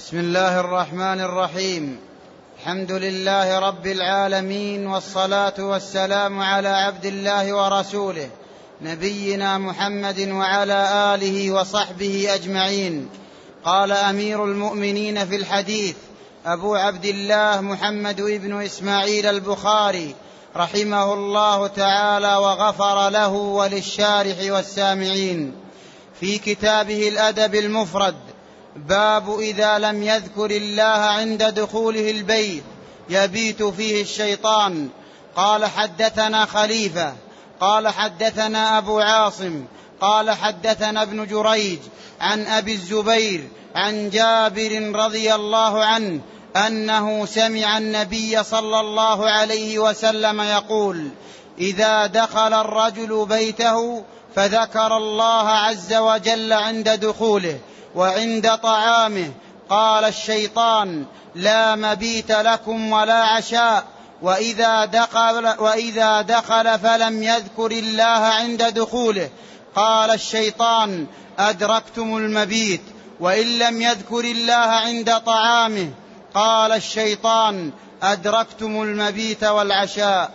بسم الله الرحمن الرحيم. الحمد لله رب العالمين، والصلاة والسلام على عبد الله ورسوله نبينا محمد وعلى آله وصحبه أجمعين. قال أمير المؤمنين في الحديث أبو عبد الله محمد بن إسماعيل البخاري رحمه الله تعالى وغفر له وللشارح والسامعين في كتابه الأدب المفرد: باب إذا لم يذكر الله عند دخوله البيت يبيت فيه الشيطان. قال: حدثنا خليفة قال: حدثنا أبو عاصم قال: حدثنا ابن جريج عن أبي الزبير عن جابر رضي الله عنه أنه سمع النبي صلى الله عليه وسلم يقول: إذا دخل الرجل بيته فذكر الله عز وجل عند دخوله وعند طعامه قال الشيطان: لا مبيت لكم ولا عشاء. وإذا دخل فلم يذكر الله عند دخوله قال الشيطان: أدركتم المبيت. وإن لم يذكر الله عند طعامه قال الشيطان: أدركتم المبيت والعشاء.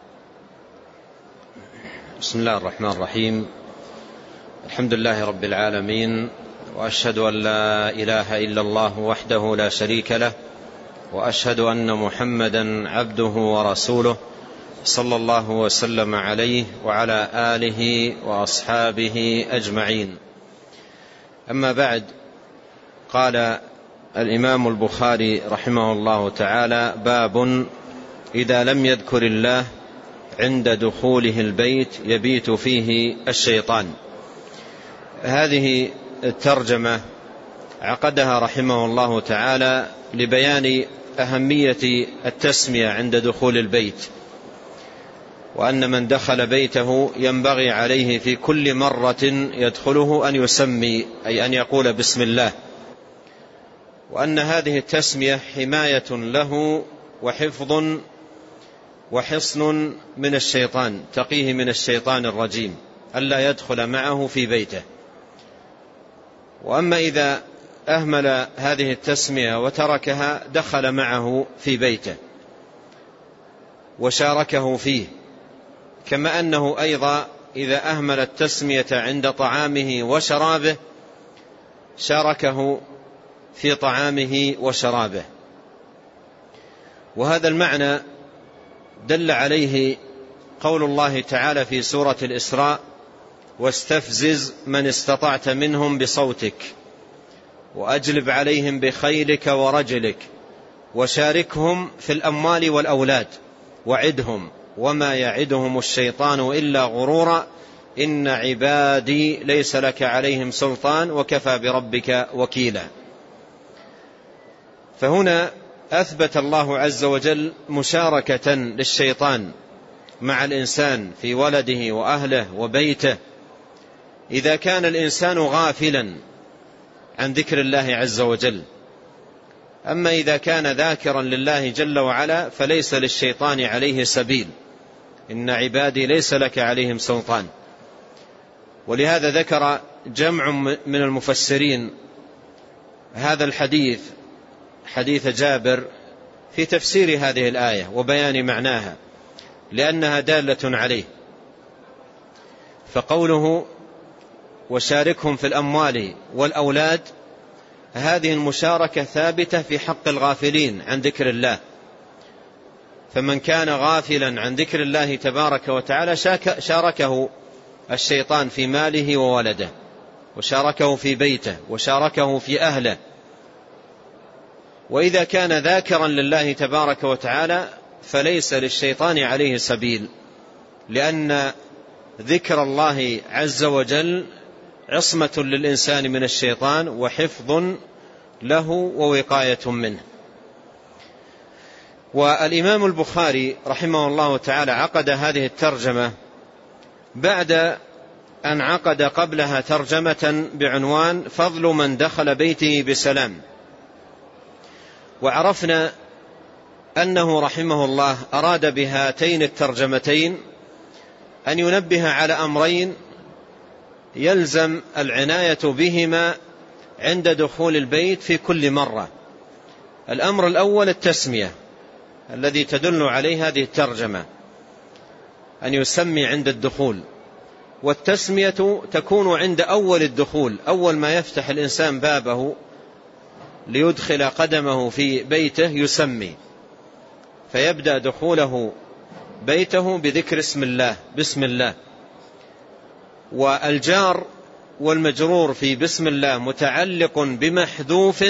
بسم الله الرحمن الرحيم. الحمد لله رب العالمين، وأشهد أن لا إله إلا الله وحده لا شريك له، وأشهد أن محمدا عبده ورسوله صلى الله وسلم عليه وعلى آله وأصحابه أجمعين. أما بعد، قال الإمام البخاري رحمه الله تعالى: باب إذا لم يذكر الله عند دخوله البيت يبيت فيه الشيطان. هذه الترجمة عقدها رحمه الله تعالى لبيان أهمية التسمية عند دخول البيت، وأن من دخل بيته ينبغي عليه في كل مرة يدخله أن يسمي، أي أن يقول بسم الله، وأن هذه التسمية حماية له وحفظ وحصن من الشيطان، تقيه من الشيطان الرجيم ألا يدخل معه في بيته. وأما إذا أهمل هذه التسمية وتركها دخل معه في بيته وشاركه فيه، كما أنه أيضا إذا أهمل التسمية عند طعامه وشرابه شاركه في طعامه وشرابه. وهذا المعنى دل عليه قول الله تعالى في سورة الإسراء: واستفزز من استطعت منهم بصوتك وأجلب عليهم بخيلك ورجلك وشاركهم في الأموال والأولاد وعدهم وما يعدهم الشيطان إلا غرورا إن عبادي ليس لك عليهم سلطان وكفى بربك وكيلا. فهنا أثبت الله عز وجل مشاركة للشيطان مع الإنسان في ولده وأهله وبيته إذا كان الإنسان غافلا عن ذكر الله عز وجل. أما إذا كان ذاكرا لله جل وعلا فليس للشيطان عليه سبيل، إن عبادي ليس لك عليهم سلطان. ولهذا ذكر جمع من المفسرين هذا الحديث، حديث جابر، في تفسير هذه الآية وبيان معناها، لأنها دالة عليه. فقوله وشاركهم في الأموال والأولاد، هذه المشاركة ثابتة في حق الغافلين عن ذكر الله. فمن كان غافلا عن ذكر الله تبارك وتعالى شاركه الشيطان في ماله وولده، وشاركه في بيته، وشاركه في أهله. وإذا كان ذاكرا لله تبارك وتعالى فليس للشيطان عليه سبيل، لأن ذكر الله عز وجل عصمة للإنسان من الشيطان وحفظ له ووقاية منه. والإمام البخاري رحمه الله تعالى عقد هذه الترجمة بعد أن عقد قبلها ترجمة بعنوان: فضل من دخل بيته بسلام. وعرفنا أنه رحمه الله أراد بهاتين الترجمتين أن ينبه على أمرين يلزم العناية بهما عند دخول البيت في كل مرة، الأمر الأول التسمية الذي تدل عليه هذه الترجمة، أن يسمي عند الدخول. والتسمية تكون عند أول الدخول، أول ما يفتح الإنسان بابه ليدخل قدمه في بيته يسمي، فيبدأ دخوله بيته بذكر اسم الله، بسم الله. والجار والمجرور في بسم الله متعلق بمحذوف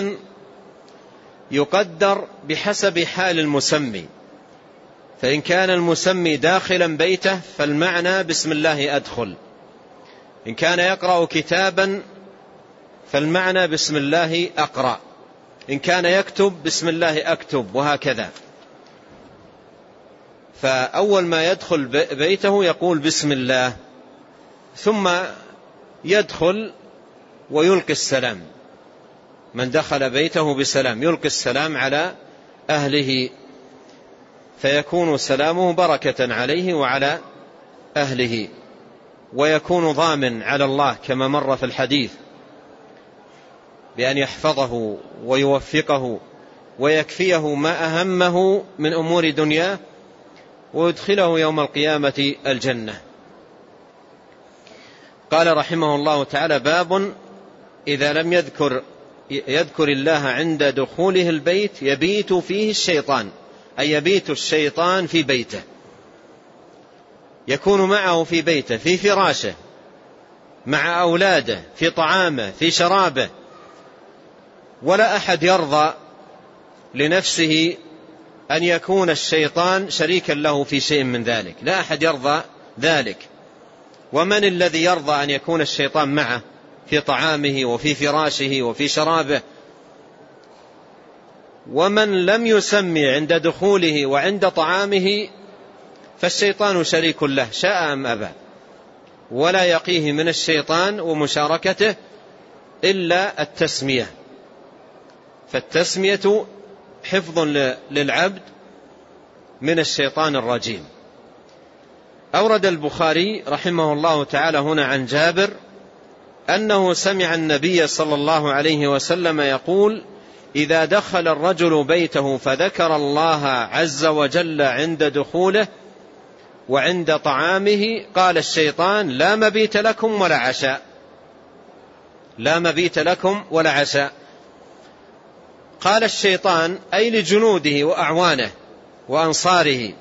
يقدر بحسب حال المسمي، فإن كان المسمي داخلا بيته فالمعنى بسم الله أدخل، إن كان يقرأ كتابا فالمعنى بسم الله أقرأ، إن كان يكتب بسم الله أكتب، وهكذا. فأول ما يدخل بيته يقول بسم الله، ثم يدخل ويلقي السلام. من دخل بيته بسلام يلقي السلام على أهله، فيكون سلامه بركة عليه وعلى أهله، ويكون ضامن على الله كما مر في الحديث بأن يحفظه ويوفقه ويكفيه ما أهمه من أمور دنياه، ويدخله يوم القيامة الجنة. قال رحمه الله تعالى: باب إذا لم يذكر الله عند دخوله البيت يبيت فيه الشيطان، أي يبيت الشيطان في بيته، يكون معه في بيته، في فراشه، مع أولاده، في طعامه، في شرابه. ولا أحد يرضى لنفسه أن يكون الشيطان شريكا له في شيء من ذلك، لا أحد يرضى ذلك. ومن الذي يرضى أن يكون الشيطان معه في طعامه وفي فراشه وفي شرابه؟ ومن لم يسمي عند دخوله وعند طعامه فالشيطان شريك له شاء أم أبى، ولا يقيه من الشيطان ومشاركته إلا التسمية. فالتسمية حفظ للعبد من الشيطان الرجيم. أورد البخاري رحمه الله تعالى هنا عن جابر أنه سمع النبي صلى الله عليه وسلم يقول: إذا دخل الرجل بيته فذكر الله عز وجل عند دخوله وعند طعامه قال الشيطان: لا مبيت لكم ولا عشاء، لا مبيت لكم ولا عشاء. قال الشيطان أي لجنوده وأعوانه وأنصاره،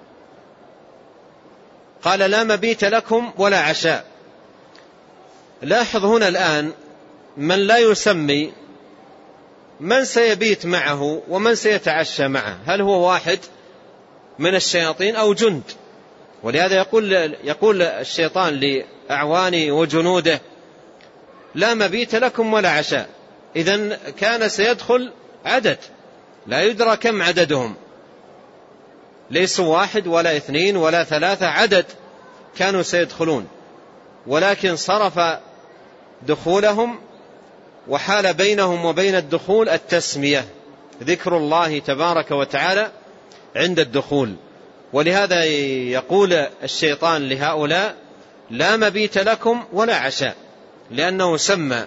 قال: لا مبيت لكم ولا عشاء. لاحظ هنا الآن من لا يسمي من سيبيت معه ومن سيتعشى معه، هل هو واحد من الشياطين أو جند؟ ولهذا يقول الشيطان لأعوانه وجنوده: لا مبيت لكم ولا عشاء. إذن كان سيدخل عدد لا يدرى كم عددهم، ليسوا واحد ولا اثنين ولا ثلاثة، عدد كانوا سيدخلون، ولكن صرف دخولهم وحال بينهم وبين الدخول التسمية، ذكر الله تبارك وتعالى عند الدخول. ولهذا يقول الشيطان لهؤلاء: لا مبيت لكم ولا عشاء، لأنه سمى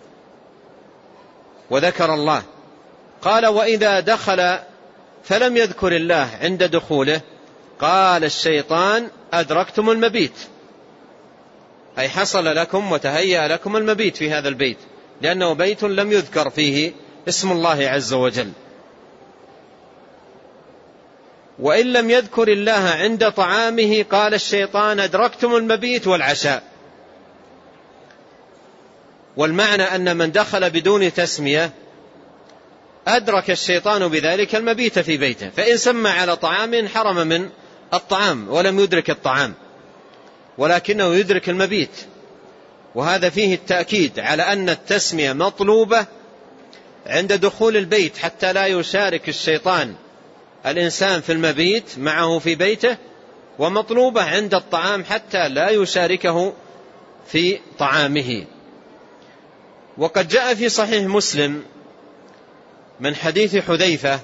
وذكر الله. قال: وإذا دخل فلم يذكر الله عند دخوله قال الشيطان: أدركتم المبيت، أي حصل لكم وتهيأ لكم المبيت في هذا البيت، لأنه بيت لم يذكر فيه اسم الله عز وجل. وإن لم يذكر الله عند طعامه قال الشيطان: أدركتم المبيت والعشاء. والمعنى أن من دخل بدون تسمية أدرك الشيطان بذلك المبيت في بيته، فإن سمى على طعام حرم من الطعام ولم يدرك الطعام، ولكنه يدرك المبيت. وهذا فيه التأكيد على أن التسمية مطلوبة عند دخول البيت حتى لا يشارك الشيطان الإنسان في المبيت معه في بيته، ومطلوبة عند الطعام حتى لا يشاركه في طعامه. وقد جاء في صحيح مسلم من حديث حذيفة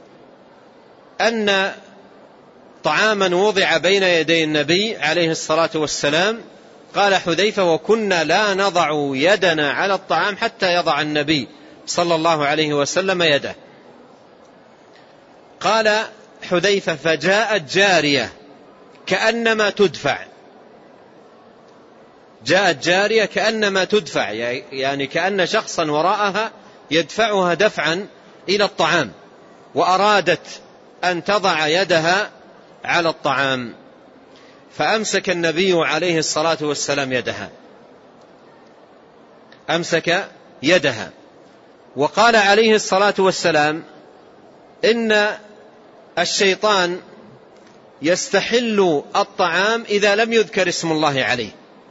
أن طعاما وضع بين يدي النبي عليه الصلاة والسلام، قال حذيفة: وكنا لا نضع يدنا على الطعام حتى يضع النبي صلى الله عليه وسلم يده. قال حذيفة: فجاءت جارية كأنما تدفع. جاءت جارية كأنما تدفع، يعني كأن شخصا وراءها يدفعها دفعا إلى الطعام، وأرادت أن تضع يدها على الطعام، فأمسك النبي عليه الصلاة والسلام يدها، أمسك يدها، وقال عليه الصلاة والسلام: إن الشيطان يستحل الطعام إذا لم يذكر اسم الله عليه،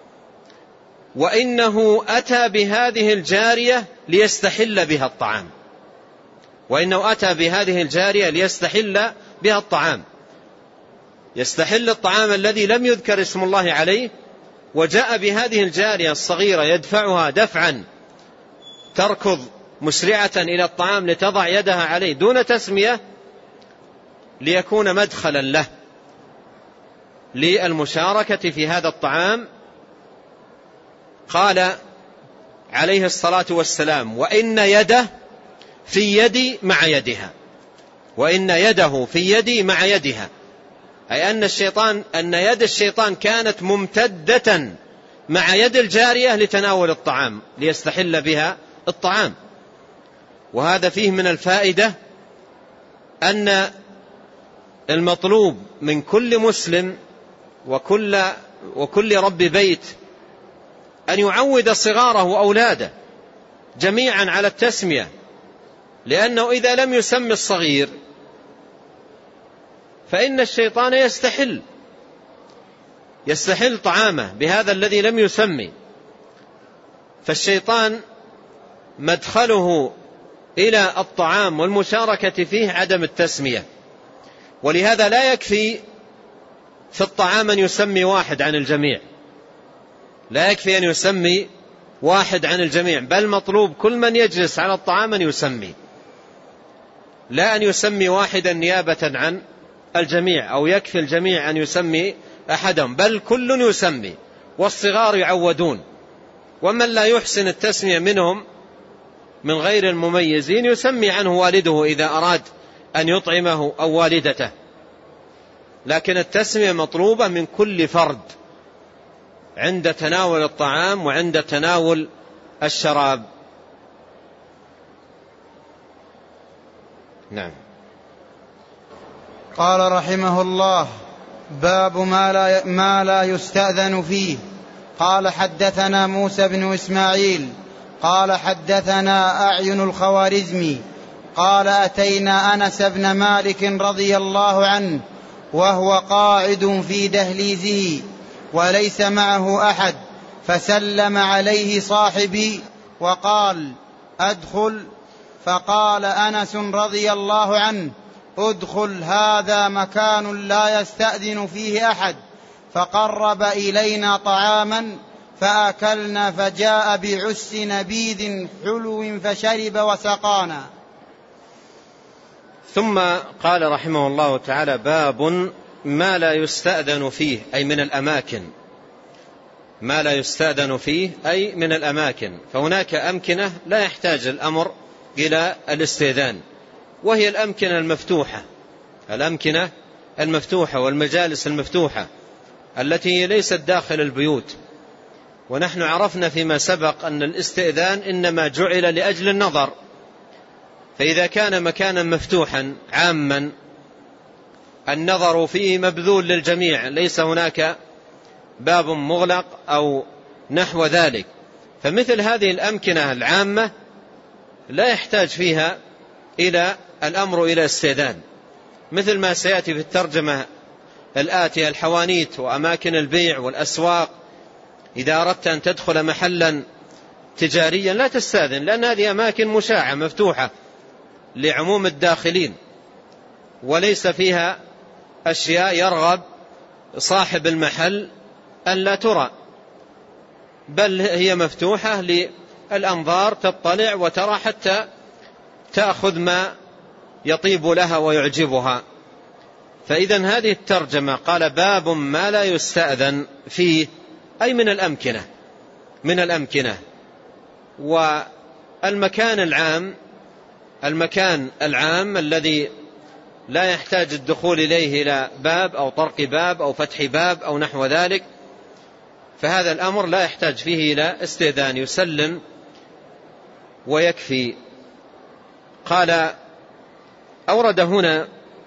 وإنه أتى بهذه الجارية ليستحل بها الطعام، وإنه أتى بهذه الجارية ليستحل بها الطعام، يستحل الطعام الذي لم يذكر اسم الله عليه، وجاء بهذه الجارية الصغيرة يدفعها دفعا، تركض مسرعة إلى الطعام لتضع يدها عليه دون تسمية، ليكون مدخلا له للمشاركة في هذا الطعام. قال عليه الصلاة والسلام: وإن يده في يدي مع يدها، وإن يده في يدي مع يدها، أي أن يد الشيطان كانت ممتدة مع يد الجارية لتناول الطعام، ليستحل بها الطعام. وهذا فيه من الفائدة أن المطلوب من كل مسلم وكل رب بيت أن يعود صغاره وأولاده جميعا على التسمية، لأنه إذا لم يسمي الصغير فإن الشيطان يستحل طعامه بهذا الذي لم يسمي. فالشيطان مدخله إلى الطعام والمشاركة فيه عدم التسمية، ولهذا لا يكفي في الطعام أن يسمي واحد عن الجميع، لا يكفي أن يسمي واحد عن الجميع، بل مطلوب كل من يجلس على الطعام أن يسمي، لا أن يسمي واحدا نيابة عن الجميع، أو يكفي الجميع أن يسمي أحدهم، بل كل يسمي، والصغار يعودون، ومن لا يحسن التسمية منهم من غير المميزين يسمي عنه والده إذا أراد أن يطعمه أو والدته، لكن التسمية مطلوبة من كل فرد عند تناول الطعام وعند تناول الشراب. نعم. قال رحمه الله: باب ما لا يستأذن فيه. قال: حدثنا موسى بن إسماعيل قال: حدثنا أعين الخوارزمي قال: أتينا أنس بن مالك رضي الله عنه وهو قاعد في دهليزه وليس معه أحد، فسلم عليه صاحبي وقال: أدخل. فقال أنس رضي الله عنه: أدخل، هذا مكان لا يستأذن فيه أحد. فقرب إلينا طعاما فأكلنا، فجاء بعس نبيذ حلو فشرب وسقانا. ثم قال رحمه الله تعالى: باب ما لا يستأذن فيه، أي من الأماكن، ما لا يستأذن فيه أي من الأماكن. فهناك أمكنة لا يحتاج الأمر إلى الاستئذان، وهي الأمكنة المفتوحة، الأمكنة المفتوحة والمجالس المفتوحة التي ليست داخل البيوت. ونحن عرفنا فيما سبق أن الاستئذان إنما جعل لأجل النظر، فإذا كان مكانا مفتوحا عاما النظر فيه مبذول للجميع، ليس هناك باب مغلق أو نحو ذلك، فمثل هذه الأمكنة العامة لا يحتاج فيها إلى الأمر إلى استئذان، مثل ما سيأتي في الترجمة الآتية: الحوانيت وأماكن البيع والأسواق. إذا أردت أن تدخل محلا تجاريا لا تستأذن، لأن هذه أماكن مشاعة مفتوحة لعموم الداخلين، وليس فيها أشياء يرغب صاحب المحل أن لا ترى، بل هي مفتوحة للأنظار تطلع وترى حتى تأخذ ما يطيب لها ويعجبها. فإذن هذه الترجمة قال: باب ما لا يستأذن فيه، أي من الأمكنة، من الأمكنة. والمكان العام، المكان العام الذي لا يحتاج الدخول إليه إلى باب أو طرق باب أو فتح باب أو نحو ذلك، فهذا الأمر لا يحتاج فيه إلى استئذان، يسلم ويكفي. قال أورد هنا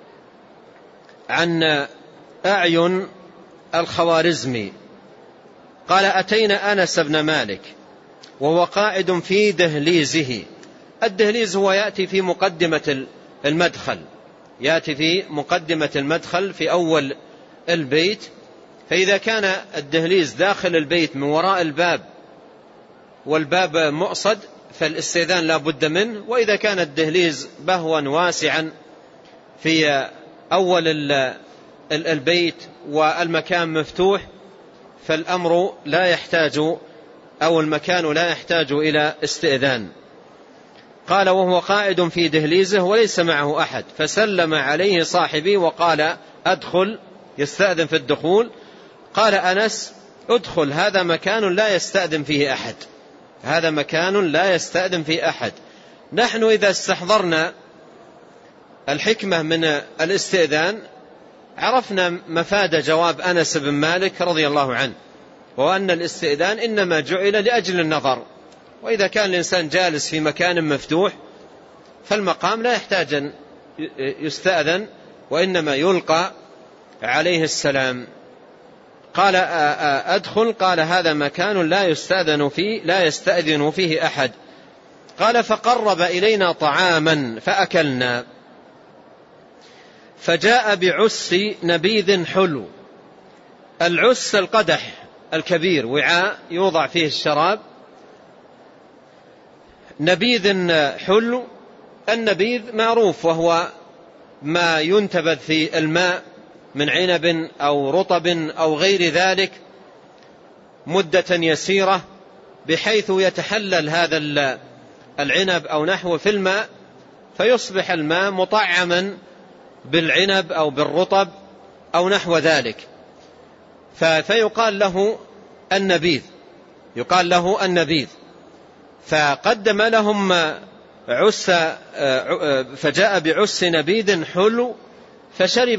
عن أعين الخوارزمي قال: أتينا أنس بن مالك وهو قاعد في دهليزه. الدهليز هو يأتي في مقدمة المدخل، يأتي في مقدمة المدخل في أول البيت، فإذا كان الدهليز داخل البيت من وراء الباب والباب مؤصد فالاستئذان لا بد منه، وإذا كان الدهليز بهوا واسعا في أول البيت والمكان مفتوح فالأمر لا يحتاج أو المكان لا يحتاج إلى استئذان. قال: وهو قاعد في دهليزه وليس معه أحد، فسلم عليه صاحبي وقال: أدخل، يستأذن في الدخول. قال أنس: أدخل، هذا مكان لا يستأذن فيه أحد، هذا مكان لا يستأذن فيه أحد. نحن إذا استحضرنا الحكمة من الاستئذان عرفنا مفاد جواب أنس بن مالك رضي الله عنه، وأن الاستئذان إنما جعل لأجل النظر، وإذا كان الإنسان جالس في مكان مفتوح فالمقام لا يحتاج أن يستأذن، وإنما يلقى عليه السلام. قال: أدخل، قال: هذا مكان لا يستأذن فيه أحد. قال: فقرب إلينا طعاما فأكلنا، فجاء بعس نبيذ حلو. العس القدح الكبير، وعاء يوضع فيه الشراب، نبيذ حلو. النبيذ معروف، وهو ما ينتبذ في الماء من عنب أو رطب أو غير ذلك مدة يسيرة، بحيث يتحلل هذا العنب أو نحوه في الماء، فيصبح الماء مطعما بالعنب أو بالرطب أو نحو ذلك، فيقال له النبيذ، يقال له النبيذ. فقدم لهم عس، فجاء بعس نبيذ حلو فشرب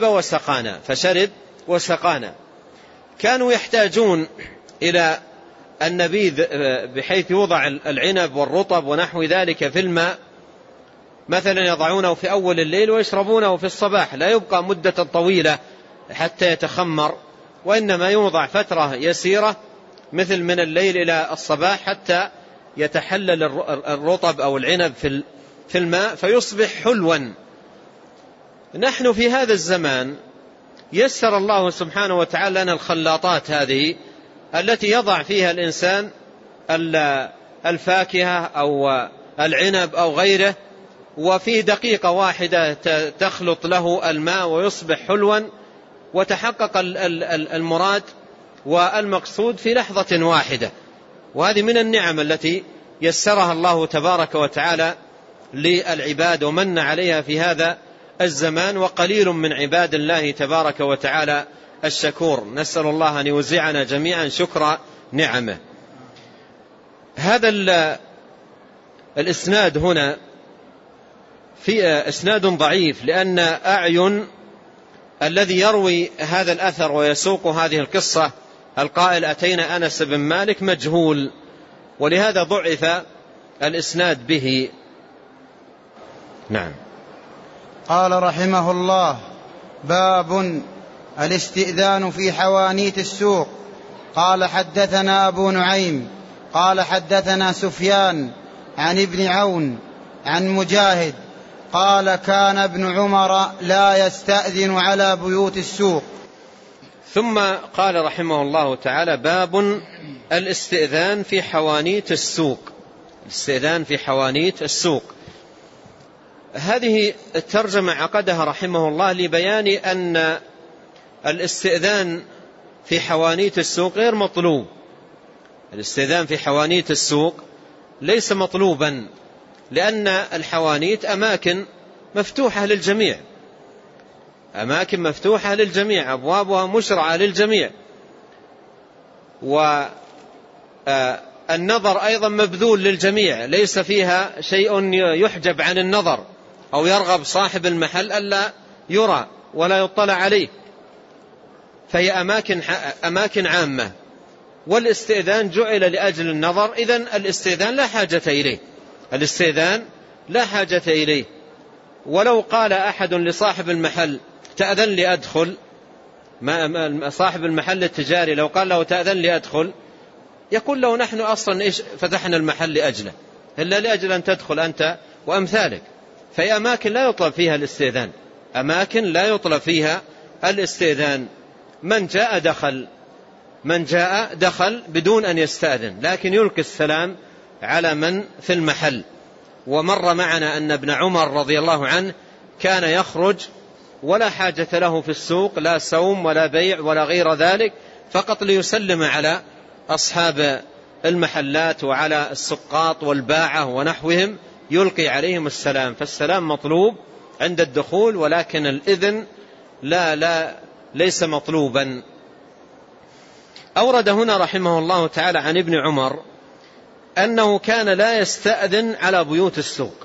وسقانا. كانوا يحتاجون إلى النبيذ بحيث يوضع العنب والرطب ونحو ذلك في الماء، مثلا يضعونه في أول الليل ويشربونه في الصباح، لا يبقى مدة طويلة حتى يتخمر، وإنما يوضع فترة يسيرة مثل من الليل إلى الصباح حتى يتحلل الرطب أو العنب في الماء فيصبح حلوا. نحن في هذا الزمان يسر الله سبحانه وتعالى لنا الخلاطات هذه التي يضع فيها الإنسان الفاكهة أو العنب أو غيره، وفي دقيقة واحدة تخلط له الماء ويصبح حلوا، وتحقق المراد والمقصود في لحظة واحدة. وهذه من النعم التي يسرها الله تبارك وتعالى للعباد ومن عليها في هذا الزمان، وقليل من عباد الله تبارك وتعالى الشكور. نسأل الله أن يوزعنا جميعا شكر نعمه. هذا الإسناد هنا في إسناد ضعيف، لأن أعين الذي يروي هذا الأثر ويسوق هذه القصة القائل أتينا أنس بن مالك مجهول، ولهذا ضعف الإسناد به. نعم. قال رحمه الله: باب الاستئذان في حوانيت السوق. قال: حدثنا أبو نعيم قال: حدثنا سفيان عن ابن عون عن مجاهد قال: كان ابن عمر لا يستأذن على بيوت السوق. ثم قال رحمه الله تعالى: باب الاستئذان في حوانيت السوق. الاستئذان في حوانيت السوق، هذه الترجمة عقدها رحمه الله لبيان أن الاستئذان في حوانيت السوق غير مطلوب. الاستئذان في حوانيت السوق ليس مطلوبا، لأن الحوانيت أماكن مفتوحة للجميع، أماكن مفتوحة للجميع، أبوابها مشرعة للجميع، والنظر أيضا مبذول للجميع، ليس فيها شيء يحجب عن النظر أو يرغب صاحب المحل ألا يرى ولا يطلع عليه، فهي أماكن عامة، والاستئذان جعل لأجل النظر، إذن الاستئذان لا حاجة إليه. ولو قال أحد لصاحب المحل تأذن لي أدخل، صاحب المحل التجاري لو قال له تأذن لي أدخل، يقول له نحن أصلا إيش فتحنا المحل لأجله إلا لأجل أن تدخل أنت وأمثالك. فهي أماكن لا يطلب فيها الاستئذان. من جاء دخل بدون أن يستأذن، لكن يلقي السلام على من في المحل. ومر معنا أن ابن عمر رضي الله عنه كان يخرج ولا حاجة له في السوق، لا سوم ولا بيع ولا غير ذلك، فقط ليسلم على أصحاب المحلات وعلى السقاط والباعة ونحوهم، يلقي عليهم السلام. فالسلام مطلوب عند الدخول، ولكن الإذن ليس مطلوبا. أورد هنا رحمه الله تعالى عن ابن عمر أنه كان لا يستأذن على بيوت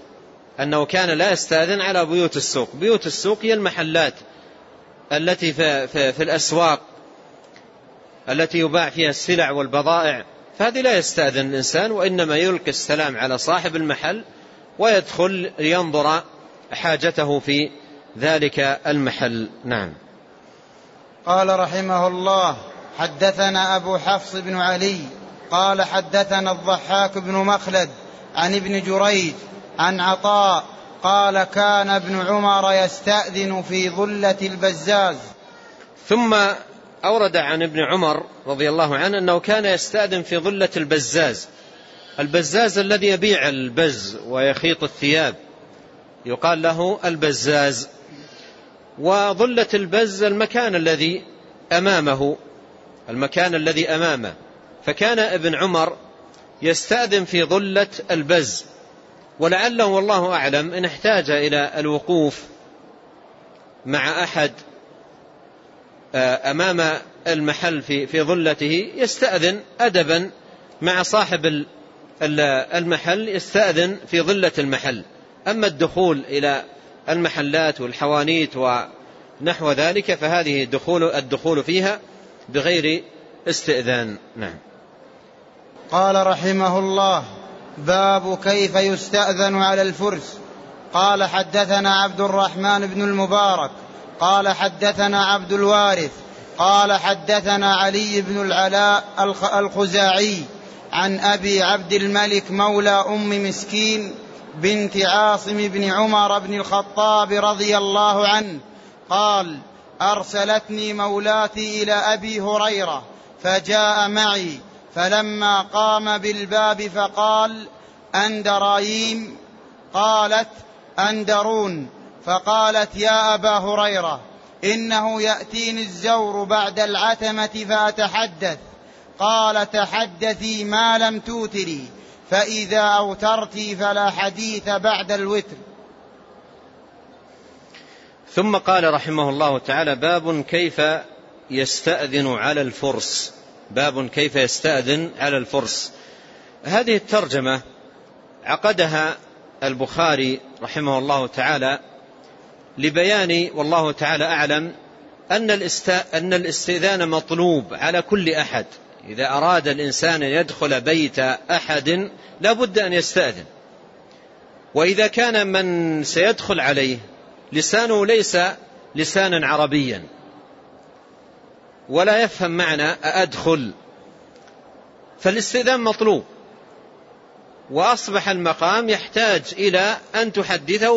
السوق. بيوت السوق هي المحلات التي في الأسواق التي يباع فيها السلع والبضائع، فهذه لا يستأذن الإنسان، وإنما يلقي السلام على صاحب المحل ويدخل لينظر حاجته في ذلك المحل. نعم. قال رحمه الله: حدثنا أبو حفص بن علي قال حدثنا الضحاك بن مخلد عن ابن جريج عن عطاء قال كان ابن عمر يستأذن في ظلة البزاز. ثم أورد عن ابن عمر رضي الله عنه أنه كان يستأذن في ظلة البزاز الذي يبيع البز ويخيط الثياب، يقال له البزاز. وظلة البز المكان الذي أمامه، فكان ابن عمر يستأذن في ظلة البز، ولعله والله أعلم إن احتاج إلى الوقوف مع أحد أمام المحل في ظلته يستأذن أدبا مع صاحب المحل، يستأذن في ظلة المحل. أما الدخول إلى المحلات والحوانيت ونحو ذلك فهذه الدخول فيها بغير استئذان. نعم. قال رحمه الله: باب كيف يستأذن على الفرس. قال حدثنا عبد الرحمن بن المبارك قال حدثنا عبد الوارث قال حدثنا علي بن العلاء الخزاعي عن أبي عبد الملك مولى أم مسكين بنت عاصم بن عمر بن الخطاب رضي الله عنه قال: أرسلتني مولاتي إلى أبي هريرة فجاء معي، فلما قام بالباب فقال: أندرايم؟ قالت: أندرون. فقالت: يا أبا هريرة، إنه يأتيني الزور بعد العتمة فأتحدث. قال: تحدثي ما لم توتري، فإذا أوترتي فلا حديث بعد الوتر. ثم قال رحمه الله تعالى: باب كيف يستأذن على الفرس. هذه الترجمة عقدها البخاري رحمه الله تعالى لبيان والله تعالى أعلم أن الاستئذان مطلوب على كل أحد. إذا أراد الإنسان أن يدخل بيت أحد لا بد أن يستأذن، وإذا كان من سيدخل عليه لسانه ليس لسانا عربيا ولا يفهم معنى أدخل، فالاستئذان مطلوب، وأصبح المقام يحتاج إلى أن تحدثه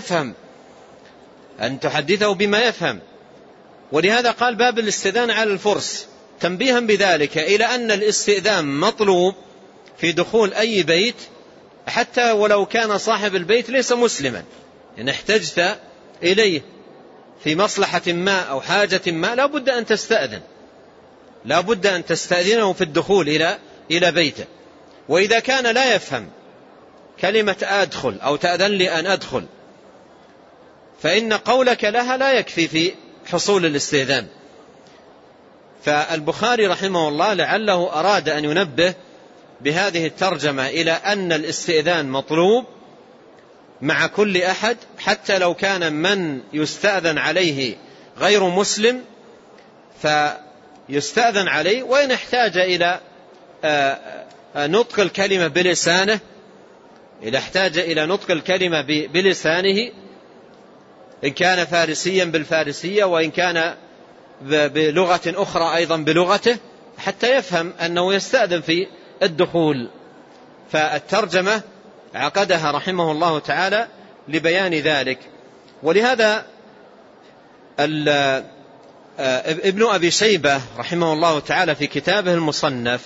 بما يفهم. ولهذا قال: باب الاستئذان على الفرس، تنبيها بذلك إلى أن الاستئذان مطلوب في دخول أي بيت، حتى ولو كان صاحب البيت ليس مسلما، إن احتجت إليه في مصلحة ما أو حاجة ما لا بد أن تستأذنه في الدخول إلى بيته. وإذا كان لا يفهم كلمة أدخل أو تأذن لي أن أدخل، فإن قولك لها لا يكفي في حصول الاستئذان. فالبخاري رحمه الله لعله أراد أن ينبه بهذه الترجمة إلى أن الاستئذان مطلوب مع كل أحد، حتى لو كان من يستأذن عليه غير مسلم فيستأذن عليه، وإن احتاج إلى نطق الكلمة بلسانه، إذا احتاج إلى نطق الكلمة بلسانه إن كان فارسيا بالفارسية، وإن كان بلغة أخرى أيضا بلغته، حتى يفهم أنه يستأذن في الدخول. فالترجمة عقدها رحمه الله تعالى لبيان ذلك. ولهذا ابن أبي شيبة رحمه الله تعالى في كتابه المصنف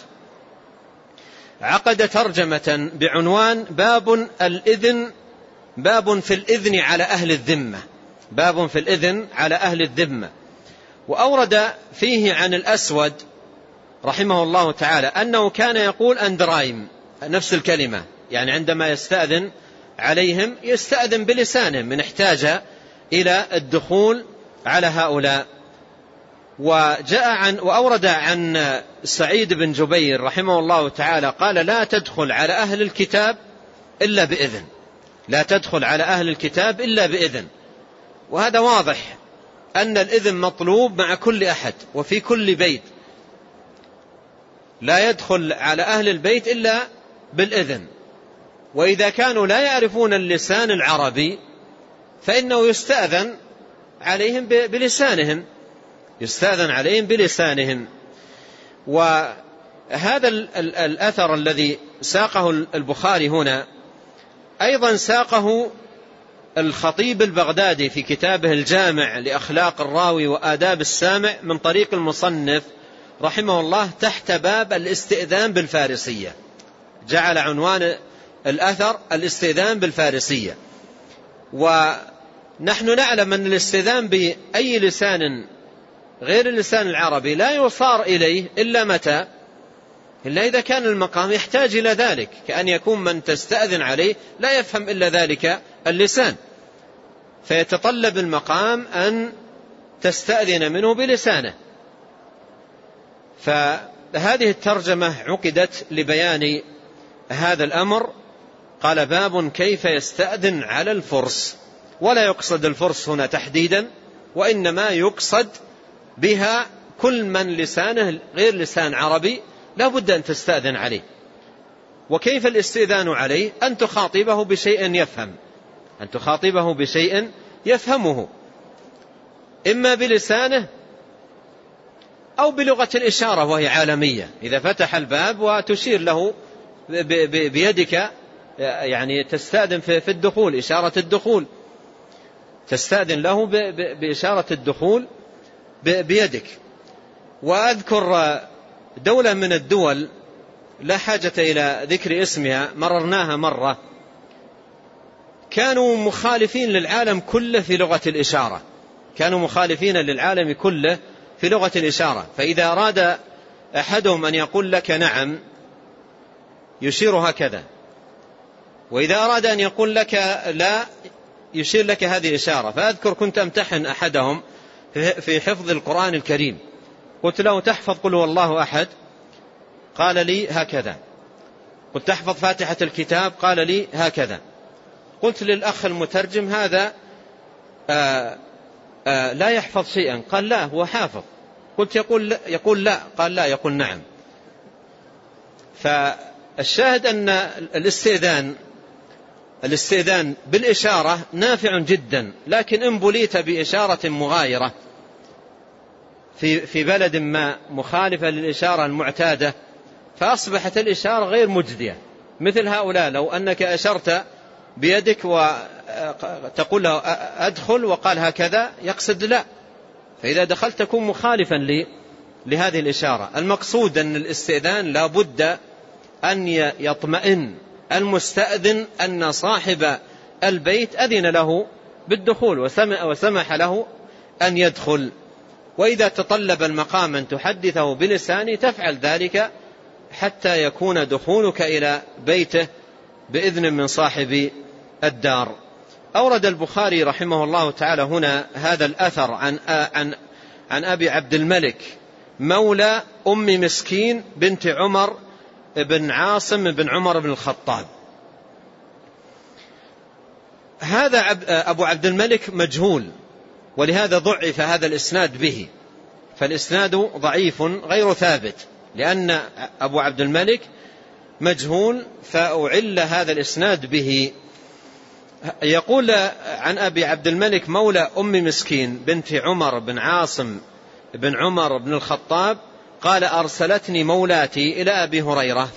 عقد ترجمة بعنوان باب في الإذن على أهل الذمة، باب في الإذن على أهل الذمة. وأورد فيه عن الأسود رحمه الله تعالى أنه كان يقول أندرايم، نفس الكلمة، يعني عندما يستأذن عليهم يستأذن بلسانهم من احتاج إلى الدخول على هؤلاء. وأورد عن سعيد بن جبير رحمه الله تعالى قال لا تدخل على أهل الكتاب إلا بإذن، لا تدخل على أهل الكتاب إلا بإذن. وهذا واضح أن الإذن مطلوب مع كل أحد وفي كل بيت، لا يدخل على أهل البيت إلا بالإذن. وإذا كانوا لا يعرفون اللسان العربي فإنه يستأذن عليهم بلسانهم، يستأذن عليهم بلسانهم. وهذا الأثر الذي ساقه البخاري هنا أيضا ساقه الخطيب البغدادي في كتابه الجامع لأخلاق الراوي وآداب السامع من طريق المصنف رحمه الله تحت باب الاستئذان بالفارسية، جعل عنوان الأثر الاستئذان بالفارسية. ونحن نعلم أن الاستئذان بأي لسان غير اللسان العربي لا يصار إليه إلا متى؟ إلا إذا كان المقام يحتاج إلى ذلك، كأن يكون من تستأذن عليه لا يفهم إلا ذلك اللسان، فيتطلب المقام أن تستأذن منه بلسانه. فهذه الترجمة عقدت لبيان هذا الأمر. قال باب كيف يستأذن على الفرس، ولا يقصد الفرس هنا تحديدا، وإنما يقصد بها كل من لسانه غير لسان عربي لا بد أن تستأذن عليه. وكيف الاستئذان عليه؟ أن تخاطبه بشيء يفهم، أن تخاطبه بشيء يفهمه، إما بلسانه أو بلغة الإشارة وهي عالمية. إذا فتح الباب وتشير له بيدك، يعني تستأذن في الدخول، إشارة الدخول، تستأذن له بإشارة الدخول بيدك. وأذكر دولة من الدول لا حاجة إلى ذكر اسمها، مررناها مرة، كانوا مخالفين للعالم كله في لغة الإشارة، كانوا مخالفين للعالم كله في لغة الإشارة. فإذا أراد أحدهم أن يقول لك نعم يشير هكذا، وإذا أراد أن يقول لك لا يشير لك هذه الإشارة. فأذكر كنت أمتحن أحدهم في حفظ القرآن الكريم، قلت له تحفظ قل هو الله أحد؟ قال لي هكذا. قلت تحفظ فاتحة الكتاب؟ قال لي هكذا. قلت للأخ المترجم هذا لا يحفظ شيئا، قال لا هو حافظ. قلت يقول لا، قال لا يقول نعم. فالشاهد أن الاستئذان بالإشارة نافع جدا، لكن إن بليت بإشارة مغايرة في بلد ما مخالفة للإشارة المعتادة فأصبحت الإشارة غير مجدية. مثل هؤلاء لو أنك أشرت بيدك وتقول له أدخل وقال هكذا يقصد لا، فإذا دخلت تكون مخالفا لهذه الإشارة. المقصود أن الاستئذان لا بد أن يطمئن المستأذن أن صاحب البيت أذن له بالدخول وسمح له أن يدخل. وإذا تطلب المقام أن تحدثه بلسانه تفعل ذلك حتى يكون دخولك إلى بيته بإذن من صاحب الدار. أورد البخاري رحمه الله تعالى هنا هذا الأثر عن أبي عبد الملك مولى أم مسكين بنت عمر بن عاصم بن عمر بن الخطاب. هذا أبو عبد الملك مجهول، ولهذا ضعف هذا الإسناد به، فالإسناد ضعيف غير ثابت لأن أبو عبد الملك مجهول، فأعل هذا الإسناد به. يقول عن أبي عبد الملك مولى أم مسكين بنت عمر بن عاصم بن عمر بن الخطاب قال: أرسلتني مولاتي إلى أبي هريرة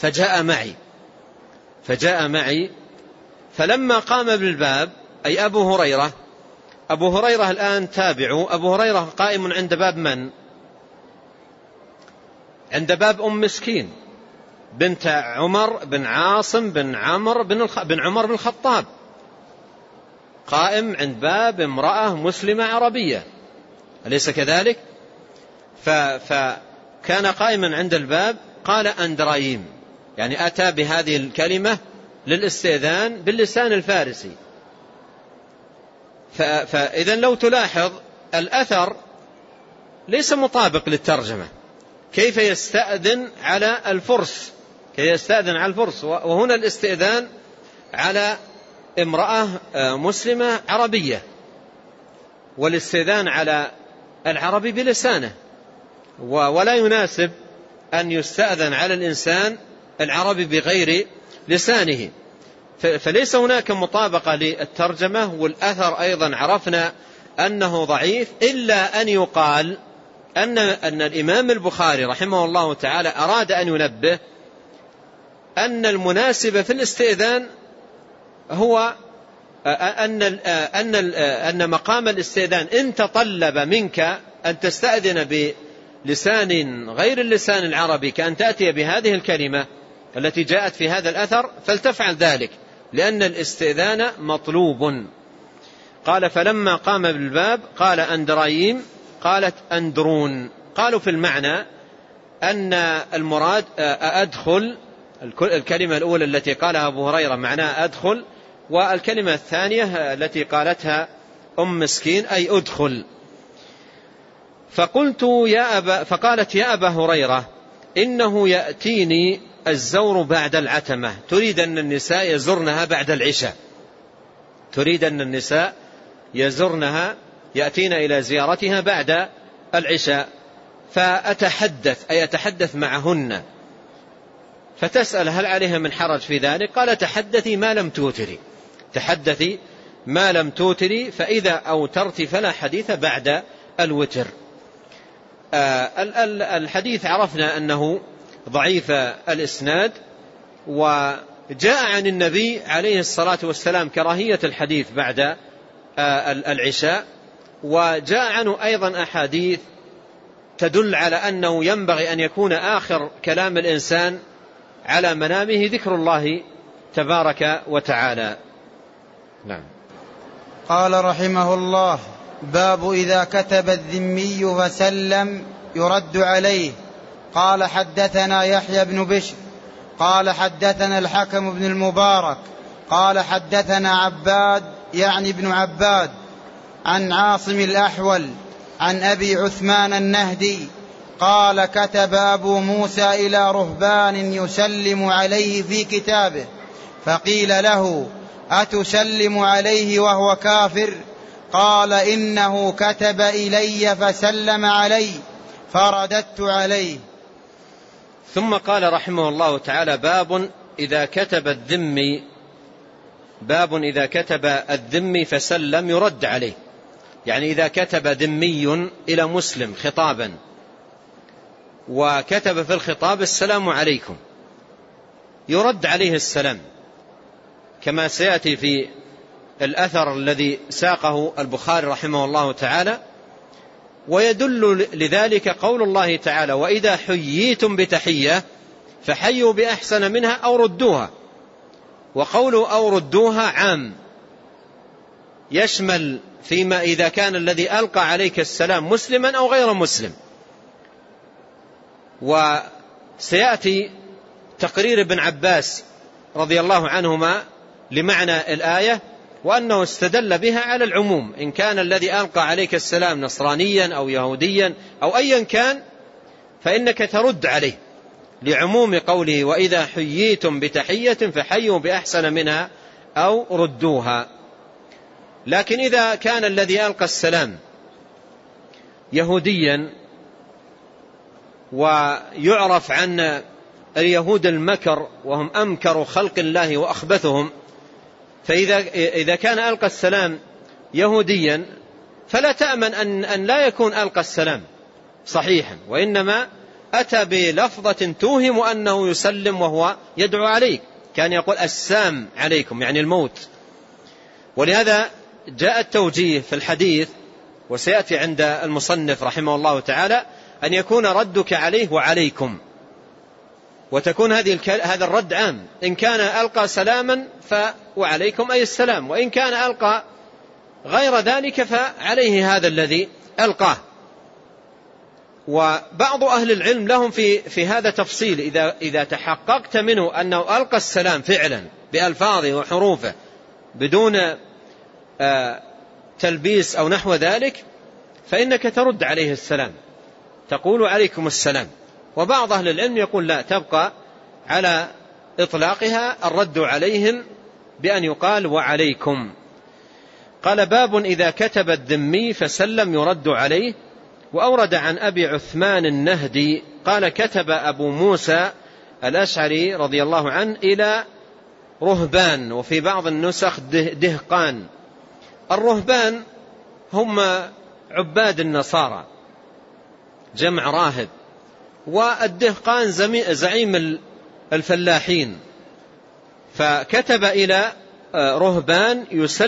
فجاء معي فلما قام بالباب، أي أبو هريرة الآن تابعوا، أبو هريرة قائم عند باب من؟ عند باب أم مسكين بنت عمر بن عاصم بن عمر بن الخطاب، قائم عند باب امرأة مسلمة عربية، أليس كذلك؟ فكان قائما عند الباب، قال أندرايم، يعني أتى بهذه الكلمة للاستئذان باللسان الفارسي. فإذا لو تلاحظ الأثر ليس مطابق للترجمة، كيف يستأذن على الفرس، وهنا الاستئذان على امرأة مسلمة عربية، والاستئذان على العربي بلسانه، ولا يناسب أن يستأذن على الإنسان العربي بغير لسانه، فليس هناك مطابقة للترجمة. والأثر أيضا عرفنا أنه ضعيف، إلا أن يقال أن الإمام البخاري رحمه الله تعالى أراد أن ينبه أن المناسب في الاستئذان هو أن مقام الاستئذان إن تطلب منك أن تستأذن بلسان غير اللسان العربي، كأن تأتي بهذه الكلمة التي جاءت في هذا الأثر، فلتفعل ذلك، لأن الاستئذان مطلوب. قال: فلما قام بالباب قال أندرايم، قالت أندرون. قالوا في المعنى أن المراد أدخل، الكلمة الأولى التي قالها أبو هريرة معناها أدخل، والكلمة الثانية التي قالتها أم مسكين أي أدخل. فقالت: يا أبا هريرة إنه يأتيني الزور بعد العتمة، تريد أن النساء يزرنها بعد العشاء، يأتين إلى زيارتها بعد العشاء، فأتحدث، أي أتحدث معهن، فتسأل هل عليها من حرج في ذلك؟ قال: تحدثي ما لم توتري، فإذا أوترت فلا حديث بعد الوتر. الحديث عرفنا أنه ضعيف الإسناد، وجاء عن النبي عليه الصلاة والسلام كراهية الحديث بعد العشاء، وجاء عنه أيضا أحاديث تدل على أنه ينبغي أن يكون آخر كلام الإنسان على منامه ذكر الله تبارك وتعالى. نعم. قال رحمه الله: باب إذا كتب الذمي فسلم يرد عليه. قال: حدثنا يحيى بن بشر قال حدثنا الحكم بن المبارك قال حدثنا عباد يعني بن عباد عن عاصم الأحول عن أبي عثمان النهدي قال: كتب أبو موسى إلى رهبان يسلم عليه في كتابه، فقيل له: أتسلم عليه وهو كافر؟ قال: إنه كتب إلي فسلم علي فرددت عليه. ثم قال رحمه الله تعالى: باب إذا كتب الذمي فسلم يرد عليه، يعني إذا كتب ذمي إلى مسلم خطابا وكتب في الخطاب: السلام عليكم، يرد عليه السلام، كما سيأتي في الأثر الذي ساقه البخاري رحمه الله تعالى. ويدل لذلك قول الله تعالى: وإذا حييتم بتحية فحيوا بأحسن منها أو ردوها. وقول أو ردوها عام، يشمل فيما إذا كان الذي ألقى عليك السلام مسلما أو غير مسلم. وسيأتي تقرير ابن عباس رضي الله عنهما لمعنى الآية، وأنه استدل بها على العموم، إن كان الذي ألقى عليك السلام نصرانيا أو يهوديا أو أيا كان فإنك ترد عليه، لعموم قوله: وإذا حييتم بتحية فحيوا بأحسن منها أو ردوها. لكن إذا كان الذي ألقى السلام يهوديا ويعرف عن اليهود المكر وهم أمكر خلق الله وأخبثهم، فإذا كان ألقى السلام يهوديا فلا تأمن أن لا يكون ألقى السلام صحيحا، وإنما أتى بلفظة توهم أنه يسلم وهو يدعو عليك، كان يقول السام عليكم يعني الموت. ولهذا جاء التوجيه في الحديث وسيأتي عند المصنف رحمه الله تعالى أن يكون ردك عليه وعليكم، وتكون هذا الرد عام، إن كان ألقى سلاما وعليكم أي السلام، وإن كان ألقى غير ذلك فعليه هذا الذي ألقاه. وبعض أهل العلم لهم في هذا تفصيل، إذا تحققت منه أنه ألقى السلام فعلا بألفاظه وحروفه بدون تلبيس أو نحو ذلك فإنك ترد عليه السلام، تقول عليكم السلام. وبعض أهل العلم يقول لا، تبقى على إطلاقها الرد عليهم بأن يقال وعليكم. قال باب إذا كتب الذمي فسلم يرد عليه. وأورد عن أبي عثمان النهدي قال كتب أبو موسى الأشعري رضي الله عنه إلى رهبان، وفي بعض النسخ دهقان. الرهبان هم عباد النصارى جمع راهب، والدهقان زعيم الفلاحين. فكتب إلى رهبان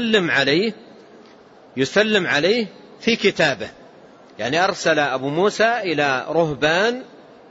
يسلم عليه في كتابه، يعني أرسل أبو موسى إلى رهبان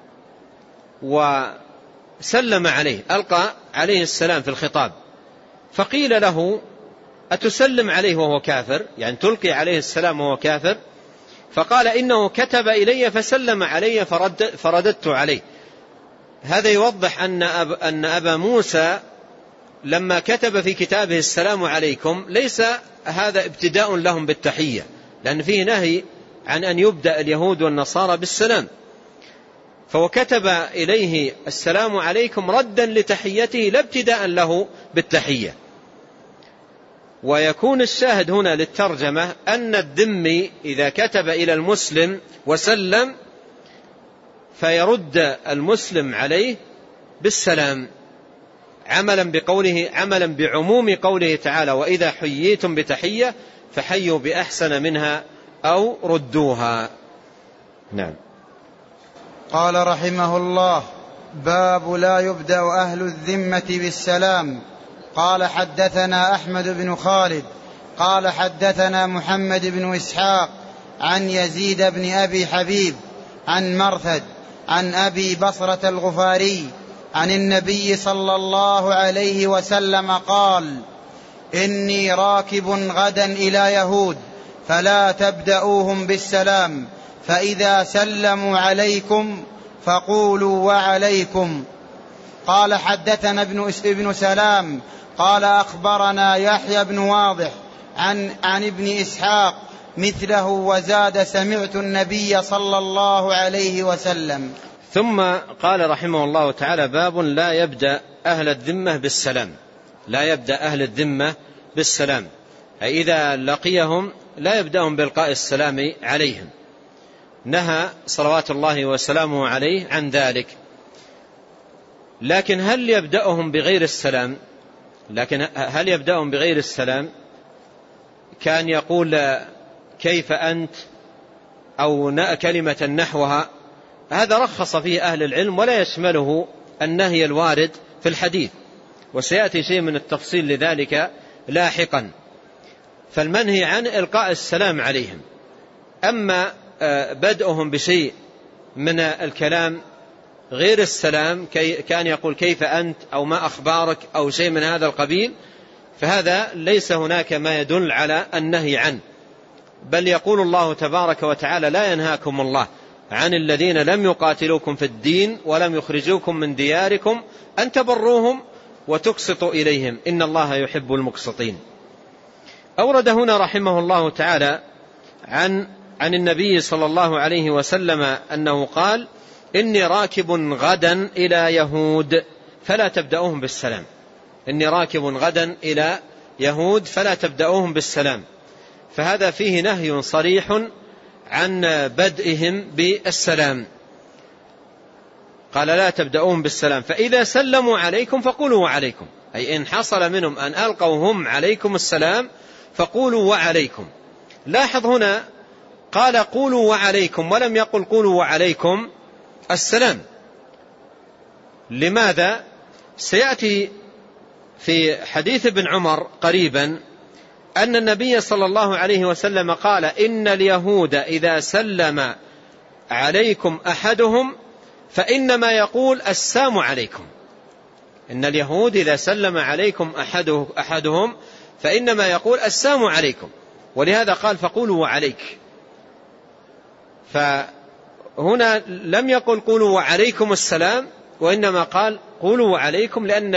وسلم عليه، ألقى عليه السلام في الخطاب. فقيل له أتسلم عليه وهو كافر، يعني تلقي عليه السلام وهو كافر؟ فقال إنه كتب إلي فسلم علي فرددت عليه. هذا يوضح أن أبا موسى لما كتب في كتابه السلام عليكم ليس هذا ابتداء لهم بالتحية، لأن فيه نهي عن أن يبدأ اليهود والنصارى بالسلام، فوكتب إليه السلام عليكم ردا لتحيته لا ابتداء له بالتحية. ويكون الشاهد هنا للترجمة أن الذمي إذا كتب إلى المسلم وسلم فيرد المسلم عليه بالسلام، عملا بعموم قوله تعالى وإذا حييتم بتحية فحيوا بأحسن منها أو ردوها. نعم. قال رحمه الله باب لا يبدأ أهل الذمة بالسلام. قال حدثنا أحمد بن خالد قال حدثنا محمد بن إسحاق عن يزيد بن أبي حبيب عن مرثد عن أبي بصرة الغفاري عن النبي صلى الله عليه وسلم قال إني راكب غدا إلى يهود فلا تبدأوهم بالسلام، فإذا سلموا عليكم فقولوا وعليكم. قال حدثنا ابن سلام قال أخبرنا يحيى بن واضح عن ابن إسحاق مثله وزاد سمعت النبي صلى الله عليه وسلم. ثم قال رحمه الله تعالى باب لا يبدأ أهل الذمة بالسلام. لا يبدأ أهل الذمة بالسلام، أي إذا لقيهم لا يبدأهم بإلقاء السلام عليهم، نهى صلوات الله وسلامه عليه عن ذلك. لكن هل يبدأهم بغير السلام؟ كان يقول كيف أنت أو كلمة نحوها، هذا رخص فيه أهل العلم ولا يشمله النهي الوارد في الحديث، وسيأتي شيء من التفصيل لذلك لاحقا. فالمنهي عن إلقاء السلام عليهم. أما بدأهم بشيء من الكلام غير السلام، كان يقول كيف أنت أو ما أخبارك أو شيء من هذا القبيل، فهذا ليس هناك ما يدل على النهي عنه، بل يقول الله تبارك وتعالى لا ينهاكم الله عن الذين لم يقاتلوكم في الدين ولم يخرجوكم من دياركم أن تبروهم وتقسطوا إليهم إن الله يحب المقسطين. أورد هنا رحمه الله تعالى عن النبي صلى الله عليه وسلم أنه قال إني راكب غدا إلى يهود فلا تبدأوهم بالسلام. إني راكب غدا إلى يهود فلا تبدأوهم بالسلام، فهذا فيه نهي صريح عن بدئهم بالسلام. قال لا تبدأوهم بالسلام، فإذا سلموا عليكم فقولوا وعليكم، أي إن حصل منهم أن ألقوا هم عليكم السلام فقولوا وعليكم. لاحظ هنا قال قولوا وعليكم ولم يقل قولوا وعليكم السلام. لماذا؟ سيأتي في حديث ابن عمر قريبا أن النبي صلى الله عليه وسلم قال إن اليهود إذا سلم عليكم أحدهم فإنما يقول السلام عليكم. إن اليهود إذا سلم عليكم أحدهم فإنما يقول السلام عليكم، ولهذا قال فقولوا وعليك. فهنا لم يقل قولوا وعليكم السلام، وإنما قال قولوا وعليكم، لأن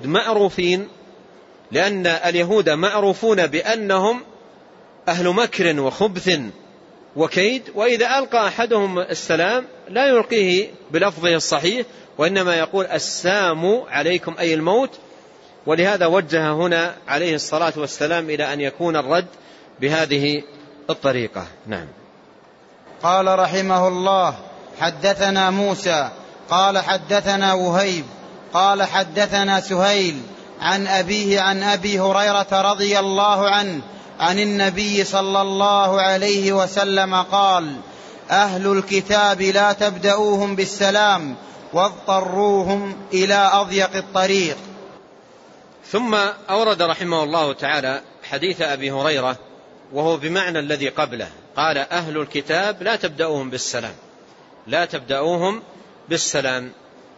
اليهود معروفون بأنهم أهل مكر وخبث وكيد، وإذا ألقى أحدهم السلام لا يلقيه بلفظه الصحيح، وإنما يقول السلام عليكم أي الموت. ولهذا وجه هنا عليه الصلاة والسلام إلى أن يكون الرد بهذه الطريقة. نعم. قال رحمه الله حدثنا موسى قال حدثنا وهيب قال حدثنا سهيل عن أبيه عن أبي هريرة رضي الله عنه عن النبي صلى الله عليه وسلم قال أهل الكتاب لا تبدأوهم بالسلام واضطروهم إلى أضيق الطريق. ثم أورد رحمه الله تعالى حديث أبي هريرة وهو بمعنى الذي قبله، قال أهل الكتاب لا تبدأوهم بالسلام، لا تبدأوهم بالسلام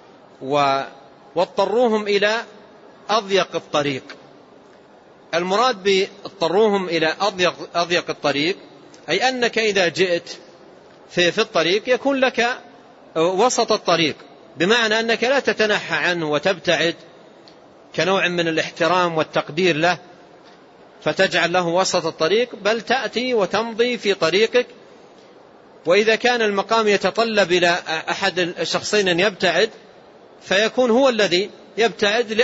واضطروهم إلى أضيق الطريق. المراد باضطروهم إلى أضيق الطريق أي أنك إذا جئت في الطريق يكون لك وسط الطريق، بمعنى أنك لا تتنحى عنه وتبتعد كنوع من الاحترام والتقدير له فتجعل له وسط الطريق، بل تأتي وتمضي في طريقك. وإذا كان المقام يتطلب إلى أحد الشخصين أن يبتعد فيكون هو الذي يبتعد،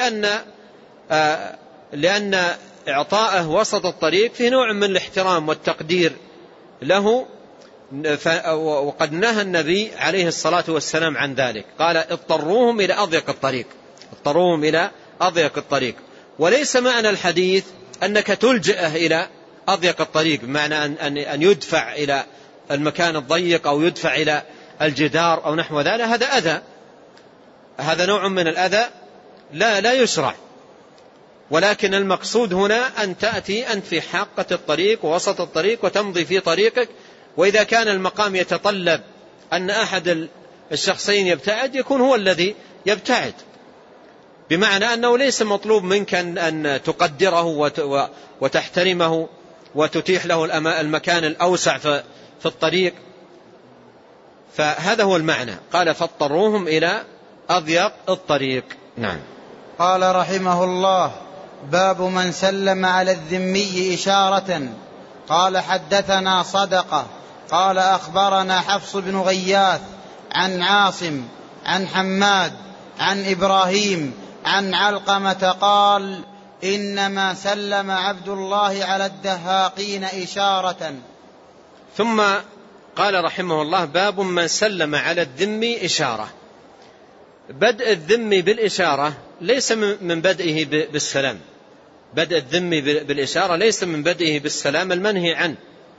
لأن إعطاءه وسط الطريق في نوع من الاحترام والتقدير له. وقد نهى النبي عليه الصلاة والسلام عن ذلك، قال اضطروهم إلى أضيق الطريق، اضطروهم إلى أضيق الطريق. وليس معنى الحديث أنك تلجئه إلى أضيق الطريق بمعنى أن يدفع إلى المكان الضيق أو يدفع إلى الجدار أو نحو ذلك، هذا أذى، هذا نوع من الأذى لا يشرع. ولكن المقصود هنا أن تأتي أنت في حافة الطريق ووسط الطريق وتمضي في طريقك، وإذا كان المقام يتطلب أن أحد الشخصين يبتعد يكون هو الذي يبتعد، بمعنى أنه ليس مطلوب منك أن تقدره وتحترمه وتتيح له المكان الأوسع في الطريق. فهذا هو المعنى، قال فاضطروهم إلى أضيق الطريق. نعم. قال رحمه الله باب من سلم على الذمي إشارة. قال حدثنا صدقة قال أخبرنا حفص بن غياث عن عاصم عن حماد عن إبراهيم عن علقمة قال إنما سلم عبد الله على الدهاقين إشارة. ثم قال رحمه الله باب من سلم على الذمي إشارة. بدء الذمي بالإشارة ليس من بدئه بالسلام، بدء الذمي بالإشارة ليس من بدئه بالسلام المنهي عنه.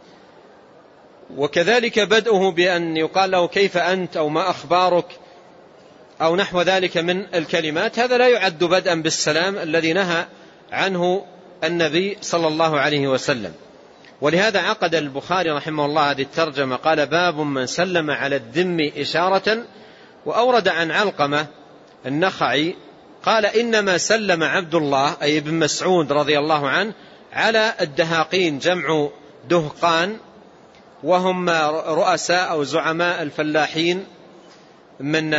وكذلك بدءه بأن يقال له كيف أنت أو ما أخبارك أو نحو ذلك من الكلمات، هذا لا يعد بدءا بالسلام الذي نهى عنه النبي صلى الله عليه وسلم. ولهذا عقد البخاري رحمه الله هذه الترجمة، قال باب من سلم على الذمي إشارة. وأورد عن علقمة النخعي قال إنما سلم عبد الله أي ابن مسعود رضي الله عنه على الدهاقين، جمع دهقان، وهم رؤساء أو زعماء الفلاحين من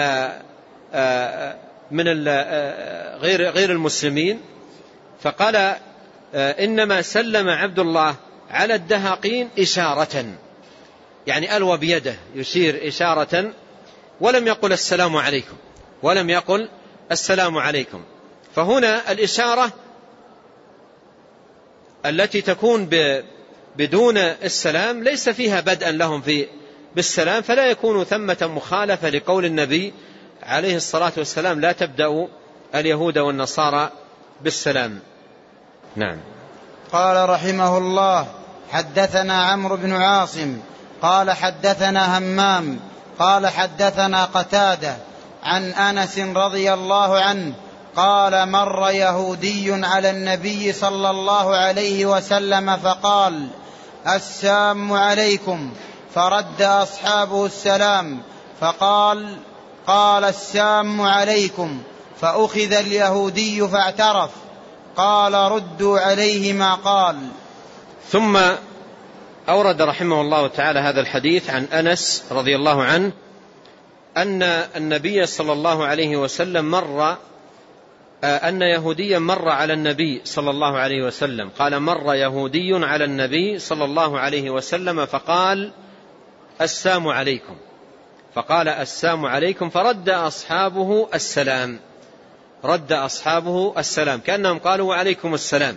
غير المسلمين. فقال إنما سلم عبد الله على الدهاقين إشارة، يعني ألوى بيده يشير إشارة، ولم يقل السلام عليكم، ولم يقل السلام عليكم. فهنا الإشارة التي تكون بدون السلام ليس فيها بدءا لهم بالسلام، فلا يكون ثمة مخالفة لقول النبي عليه الصلاة والسلام: لا تبدأوا اليهود والنصارى بالسلام. نعم. قال رحمه الله: حدثنا عمرو بن عاصم قال حدثنا همام قال حدثنا قتادة عن أنس رضي الله عنه قال: مر يهودي على النبي صلى الله عليه وسلم فقال: السلام عليكم، فرد أصحابه السلام، فقال: قال: السلام عليكم، فأخذ اليهودي فاعترف. قال: ردوا عليه ما قال. ثم أورد رحمه الله تعالى هذا الحديث عن أنس رضي الله عنه أن النبي صلى الله عليه وسلم أن يهوديا مر على النبي صلى الله عليه وسلم. قال: مر يهودي على النبي صلى الله عليه وسلم فقال: السلام عليكم. فقال: السلام عليكم، فرد أصحابه السلام. رد أصحابه السلام كأنهم قالوا: وعليكم السلام.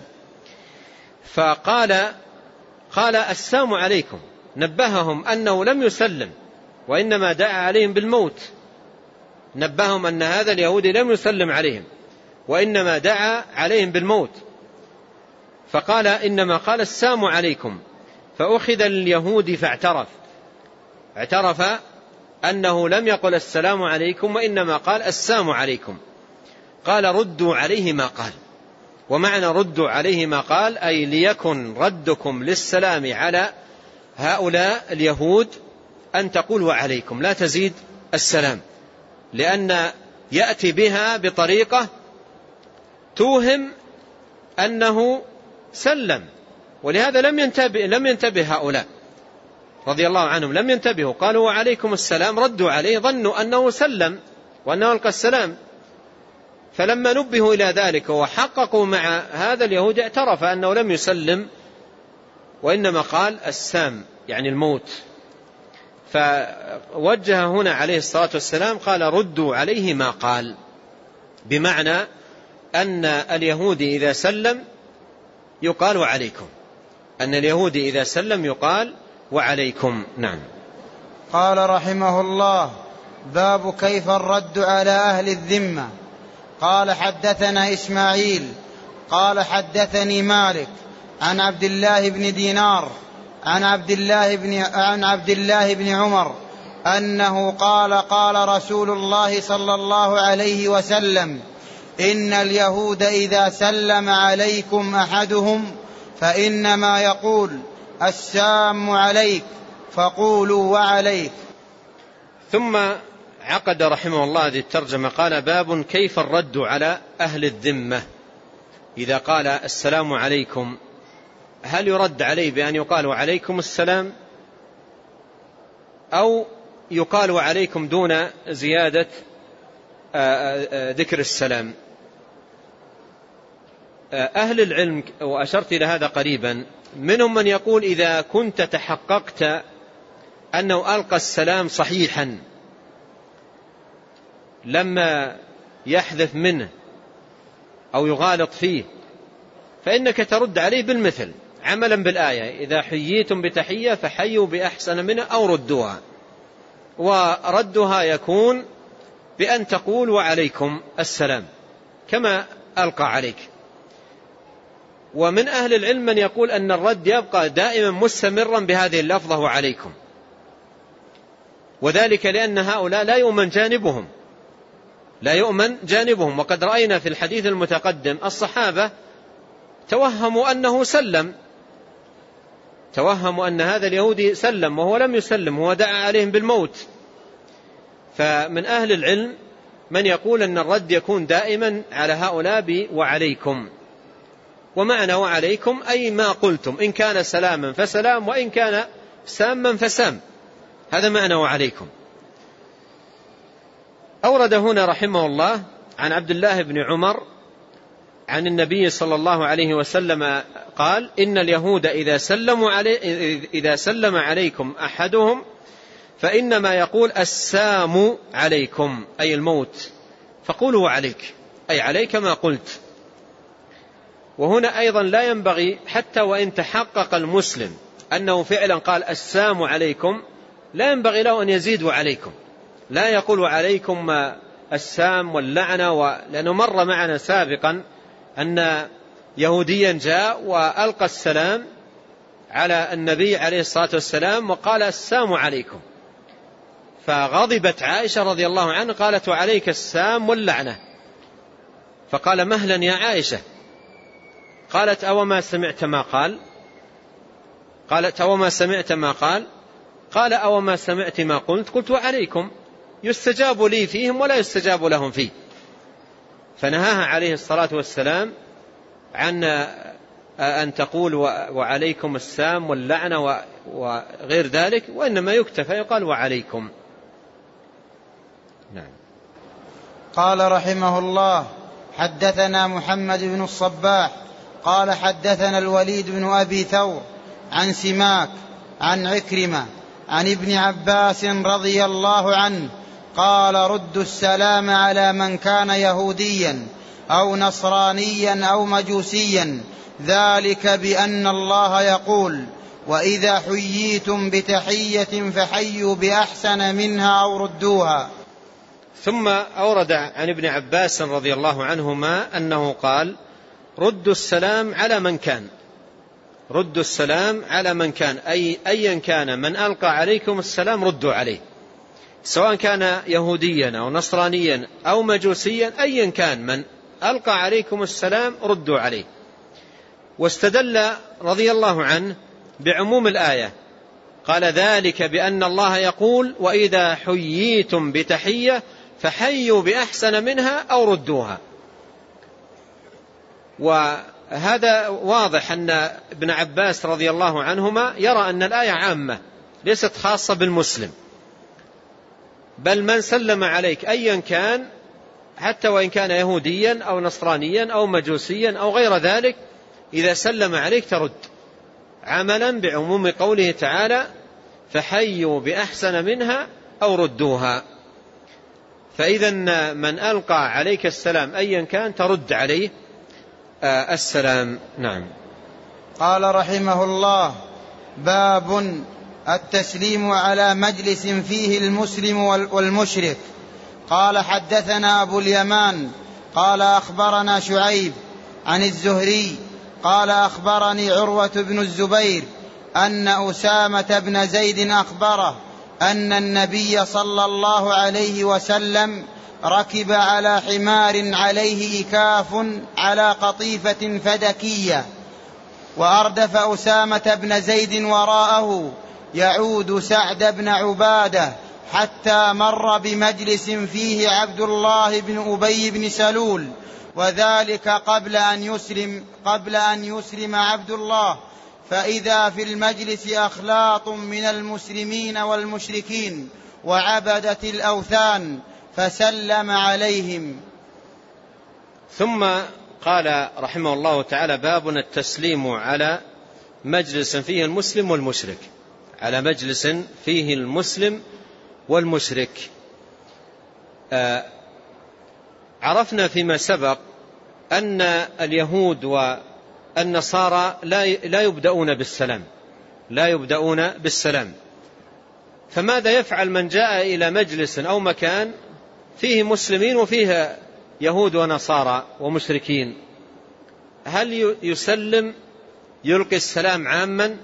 فقال السلام عليكم، نبههم أنه لم يسلم وإنما دعا عليهم بالموت. نبههم أن هذا اليهودي لم يسلم عليهم وإنما دعا عليهم بالموت. فقال: إنما قال السلام عليكم، فأخذ اليهودي فاعترف أنه لم يقل السلام عليكم وإنما قال السلام عليكم. قال: ردوا عليه ما قال. ومعنى ردوا عليه ما قال أي ليكن ردكم للسلام على هؤلاء اليهود أن تقول وعليكم، لا تزيد السلام، لأن يأتي بها بطريقة توهم أنه سلم. ولهذا لم ينتبه هؤلاء رضي الله عنهم، لم ينتبهوا، قالوا وعليكم السلام، ردوا عليه، ظنوا أنه سلم وأنه ألقى السلام. فلما نبهوا إلى ذلك وحققوا مع هذا اليهود اعترف أنه لم يسلم وإنما قال السام يعني الموت. فوجه هنا عليه الصلاة والسلام قال: ردوا عليه ما قال، بمعنى أن اليهودي إذا سلم يقال وعليكم، أن اليهودي إذا سلم يقال وعليكم. نعم. قال رحمه الله: باب كيف الرد على أهل الذمة. قال: حدثنا إسماعيل قال حدثني مالك عن عبد الله بن دينار عن عبد الله بن عمر أنه قال: قال رسول الله صلى الله عليه وسلم: إن اليهود إذا سلم عليكم أحدهم فإنما يقول: السلام عليك، فقولوا وعليك. ثم عقد رحمه الله هذه الترجمة قال: باب كيف الرد على أهل الذمة. إذا قال السلام عليكم هل يرد عليه بأن يقال وعليكم السلام، أو يقال وعليكم دون زيادة ذكر السلام؟ أهل العلم، وأشرت إلى هذا قريبا، منهم من يقول إذا كنت تحققت أنه ألقى السلام صحيحا لما يحذف منه أو يغالط فيه فإنك ترد عليه بالمثل عملا بالآية: إذا حييتم بتحية فحيوا بأحسن منها أو ردوها. وردها يكون بأن تقول وعليكم السلام كما ألقى عليك. ومن أهل العلم من يقول أن الرد يبقى دائما مستمرا بهذه اللفظة وعليكم، وذلك لأن هؤلاء لا يؤمن جانبهم. وقد رأينا في الحديث المتقدم الصحابة توهموا أنه سلم، توهموا أن هذا اليهودي سلم وهو لم يسلم، هو دعا عليهم بالموت. فمن أهل العلم من يقول أن الرد يكون دائما على هؤلاء وعليكم، ومعنى وعليكم أي ما قلتم، إن كان سلاما فسلام وإن كان ساما فسام، هذا معنى وعليكم. أورد هنا رحمه الله عن عبد الله بن عمر عن النبي صلى الله عليه وسلم قال: إن اليهود إذا سلم عليكم أحدهم فإنما يقول السام عليكم أي الموت، فقولوا عليك أي عليك ما قلت. وهنا أيضا لا ينبغي حتى وإن تحقق المسلم أنه فعلا قال السلام عليكم لا ينبغي له أن يزيد وعليكم، لا يقول عليكم السام واللعنة، لأنه مر معنا سابقا أن يهوديا جاء وألقى السلام على النبي عليه الصلاة والسلام وقال السام عليكم، فغضبت عائشة رضي الله عنها قالت وعليك السام واللعنة، فقال مهلا يا عائشة. قالت أوما سمعت ما قال؟ قالت أوما سمعت ما قال؟ قال أوما سمعت ما قلت؟ قلت وعليكم، يستجاب لي فيهم ولا يستجاب لهم فيه. فنهاها عليه الصلاة والسلام عن أن تقول وعليكم السام واللعنة وغير ذلك، وإنما يكتفى يقال وعليكم. نعم. قال رحمه الله: حدثنا محمد بن الصباح قال حدثنا الوليد بن أبي ثور عن سماك عن عكرمة عن ابن عباس رضي الله عنه قال: ردوا السلام على من كان يهوديا أو نصرانيا أو مجوسيا، ذلك بأن الله يقول: وإذا حييتم بتحية فحيوا بأحسن منها أو ردوها. ثم أورد عن ابن عباس رضي الله عنهما أنه قال: ردوا السلام على من كان، ردوا السلام على من كان، أي أيا كان من ألقى عليكم السلام ردوا عليه، سواء كان يهوديا أو نصرانيا أو مجوسيا، أيا كان من ألقى عليكم السلام ردوا عليه. واستدل رضي الله عنه بعموم الآية، قال: ذلك بأن الله يقول: وإذا حييتم بتحية فحيوا بأحسن منها أو ردوها. وهذا واضح أن ابن عباس رضي الله عنهما يرى أن الآية عامة ليست خاصة بالمسلم، بل من سلم عليك أيا كان حتى وإن كان يهوديا أو نصرانيا أو مجوسيا أو غير ذلك، إذا سلم عليك ترد، عملا بعموم قوله تعالى: فحيوا بأحسن منها أو ردوها. فإذا من ألقى عليك السلام أيا كان ترد عليه السلام. نعم. قال رحمه الله: باب التسليم على مجلس فيه المسلم والمشرك. قال حدثنا أبو اليمان قال أخبرنا شعيب عن الزهري قال أخبرني عروة بن الزبير أن أسامة بن زيد أخبره أن النبي صلى الله عليه وسلم ركب على حمار عليه إكاف على قطيفة فدكية، وأردف أسامة بن زيد وراءه يعود سعد بن عبادة، حتى مر بمجلس فيه عبد الله بن أبي بن سلول، وذلك قبل أن يسلم عبد الله، فإذا في المجلس أخلاط من المسلمين والمشركين وعبدة الأوثان، فسلم عليهم. ثم قال رحمه الله تعالى: باب التسليم على مجلس فيه المسلم والمشرك، على مجلس فيه المسلم والمشرك. عرفنا فيما سبق أن اليهود والنصارى لا يبدأون بالسلام، لا يبدأون بالسلام. فماذا يفعل من جاء إلى مجلس أو مكان فيه مسلمين وفيه يهود ونصارى ومشركين؟ هل يسلم، يلقي السلام عاما؟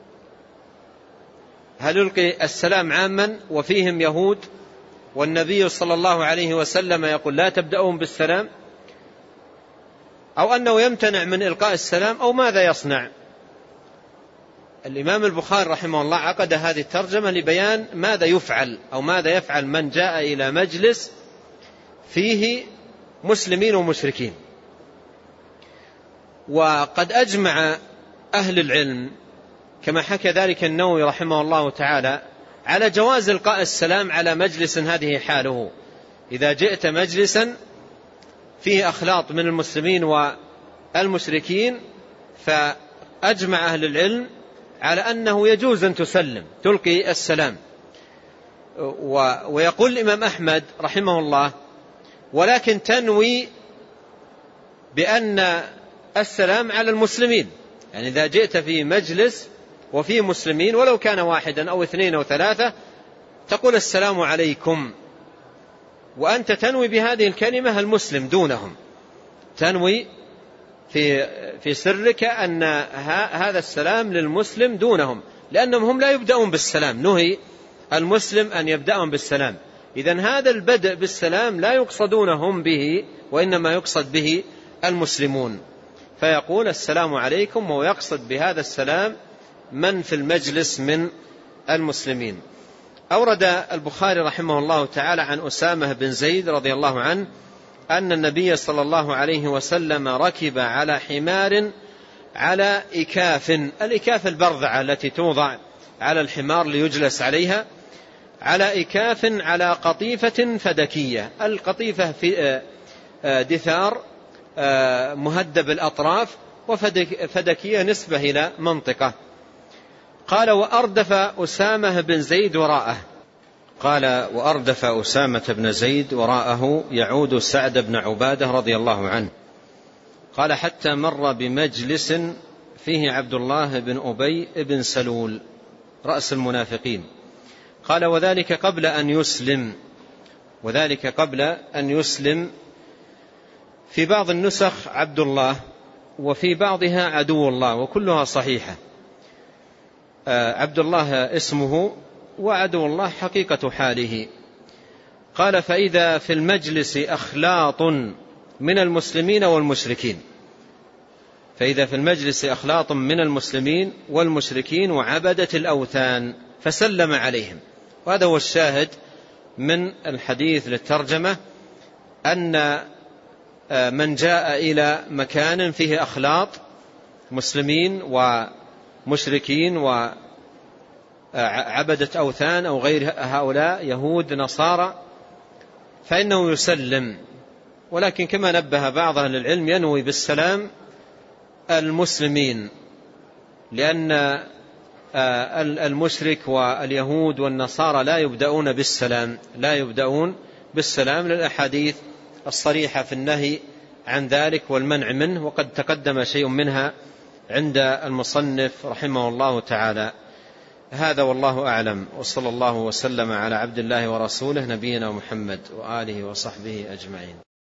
هل يلقي السلام عاما وفيهم يهود والنبي صلى الله عليه وسلم يقول لا تبدأهم بالسلام، أو أنه يمتنع من إلقاء السلام، أو ماذا يصنع؟ الإمام البخاري رحمه الله عقد هذه الترجمة لبيان ماذا يفعل، أو ماذا يفعل من جاء إلى مجلس فيه مسلمين ومشركين. وقد أجمع أهل العلم كما حكى ذلك النووي رحمه الله تعالى على جواز إلقاء السلام على مجلس هذه حاله. إذا جئت مجلسا فيه أخلاط من المسلمين والمشركين، فأجمع أهل العلم على أنه يجوز أن تسلم، تلقي السلام. ويقول الإمام أحمد رحمه الله: ولكن تنوي بأن السلام على المسلمين. يعني إذا جئت في مجلس وفي مسلمين ولو كان واحدا أو اثنين أو ثلاثة تقول السلام عليكم، وأنت تنوي بهذه الكلمة المسلم دونهم، تنوي في سرك أن هذا السلام للمسلم دونهم، لأنهم هم لا يبدأون بالسلام، نهي المسلم أن يبدأهم بالسلام. إذن هذا البدء بالسلام لا يقصدونهم به، وإنما يقصد به المسلمون، فيقول السلام عليكم، ويقصد بهذا السلام من في المجلس من المسلمين. أورد البخاري رحمه الله تعالى عن أسامة بن زيد رضي الله عنه أن النبي صلى الله عليه وسلم ركب على حمار على إكاف، الإكاف البرذعة التي توضع على الحمار ليجلس عليها، على إكاف على قطيفة فدكية. القطيفة في دثار مهدب الأطراف، وفدكية نسبة إلى منطقة. قال وأردف أسامة بن زيد وراءه، قال وأردف أسامة بن زيد وراءه يعود سعد بن عبادة رضي الله عنه. قال حتى مر بمجلس فيه عبد الله بن أبي بن سلول رأس المنافقين. قال وذلك قبل أن يسلم، في بعض النسخ عبد الله وفي بعضها عدو الله، وكلها صحيحة. عبد الله اسمه وعدو الله حقيقة حاله. قال فإذا في المجلس أخلاط من المسلمين والمشركين، فإذا في المجلس أخلاط من المسلمين والمشركين وعبدة الأوثان فسلم عليهم. وهذا هو الشاهد من الحديث للترجمة، أن من جاء إلى مكان فيه أخلاط مسلمين ومشركين وعبدة أوثان أو غير هؤلاء يهود نصارى فإنه يسلم، ولكن كما نبه بعض أهل العلم ينوي بالسلام المسلمين، لأن المشرك واليهود والنصارى لا يبدأون بالسلام للأحاديث الصريحة في النهي عن ذلك والمنع منه، وقد تقدم شيء منها عند المصنف رحمه الله تعالى. هذا والله أعلم، وصلى الله وسلم على عبد الله ورسوله نبينا محمد وآله وصحبه أجمعين.